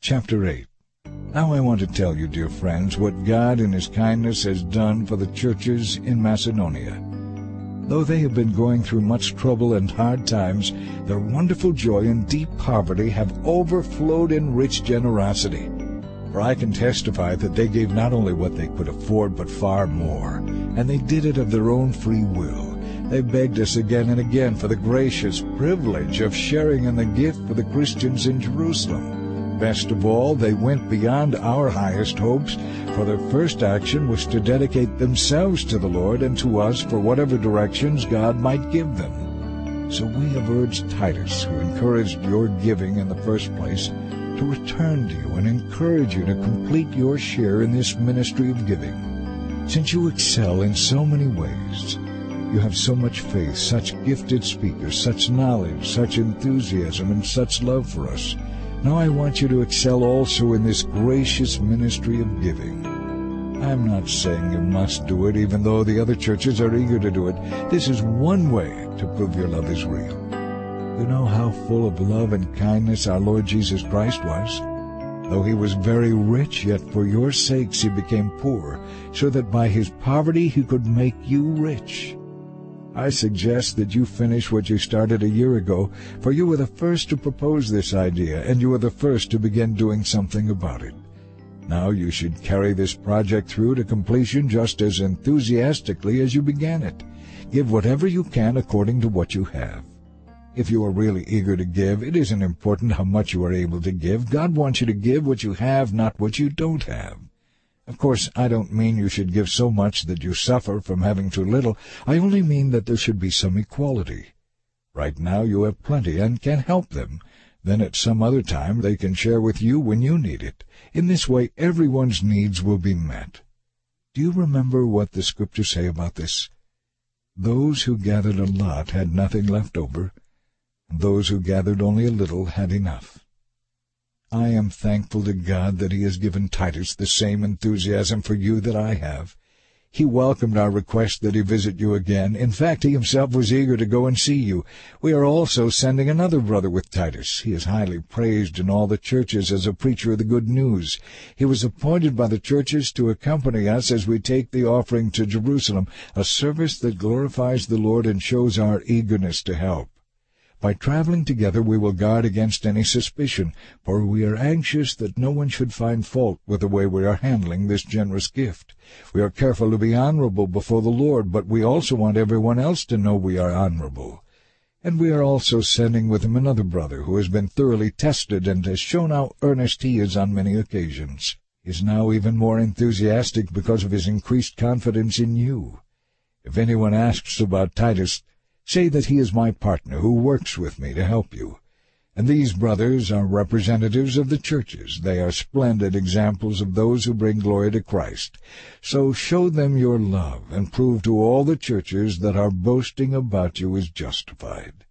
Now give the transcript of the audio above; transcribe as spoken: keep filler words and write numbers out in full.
Chapter eight. Now I want to tell you, dear friends, what God in His kindness has done for the churches in Macedonia. Though they have been going through much trouble and hard times, their wonderful joy and deep poverty have overflowed in rich generosity. For I can testify that they gave not only what they could afford, but far more, and they did it of their own free will. They begged us again and again for the gracious privilege of sharing in the gift for the Christians in Jerusalem. Best of all, they went beyond our highest hopes, for their first action was to dedicate themselves to the Lord and to us for whatever directions God might give them. So we have urged Titus, who encouraged your giving in the first place, to return to you and encourage you to complete your share in this ministry of giving. Since you excel in so many ways, you have so much faith, such gifted speakers, such knowledge, such enthusiasm, and such love for us, now I want you to excel also in this gracious ministry of giving. I am not saying you must do it, even though the other churches are eager to do it. This is one way to prove your love is real. You know how full of love and kindness our Lord Jesus Christ was. Though He was very rich, yet for your sakes He became poor, so that by His poverty He could make you rich. I suggest that you finish what you started a year ago, for you were the first to propose this idea, and you were the first to begin doing something about it. Now you should carry this project through to completion just as enthusiastically as you began it. Give whatever you can according to what you have. If you are really eager to give, it isn't important how much you are able to give. God wants you to give what you have, not what you don't have. Of course, I don't mean you should give so much that you suffer from having too little. I only mean that there should be some equality. Right now you have plenty and can help them. Then at some other time they can share with you when you need it. In this way everyone's needs will be met. Do you remember what the Scriptures say about this? Those who gathered a lot had nothing left over, and those who gathered only a little had enough. I am thankful to God that He has given Titus the same enthusiasm for you that I have. He welcomed our request that he visit you again. In fact, he himself was eager to go and see you. We are also sending another brother with Titus. He is highly praised in all the churches as a preacher of the good news. He was appointed by the churches to accompany us as we take the offering to Jerusalem, a service that glorifies the Lord and shows our eagerness to help. By traveling together we will guard against any suspicion, for we are anxious that no one should find fault with the way we are handling this generous gift. We are careful to be honorable before the Lord, but we also want everyone else to know we are honorable. And we are also sending with him another brother who has been thoroughly tested and has shown how earnest he is on many occasions. He is now even more enthusiastic because of his increased confidence in you. If anyone asks about Titus, say that he is my partner who works with me to help you. And these brothers are representatives of the churches. They are splendid examples of those who bring glory to Christ. So show them your love and prove to all the churches that our boasting about you is justified.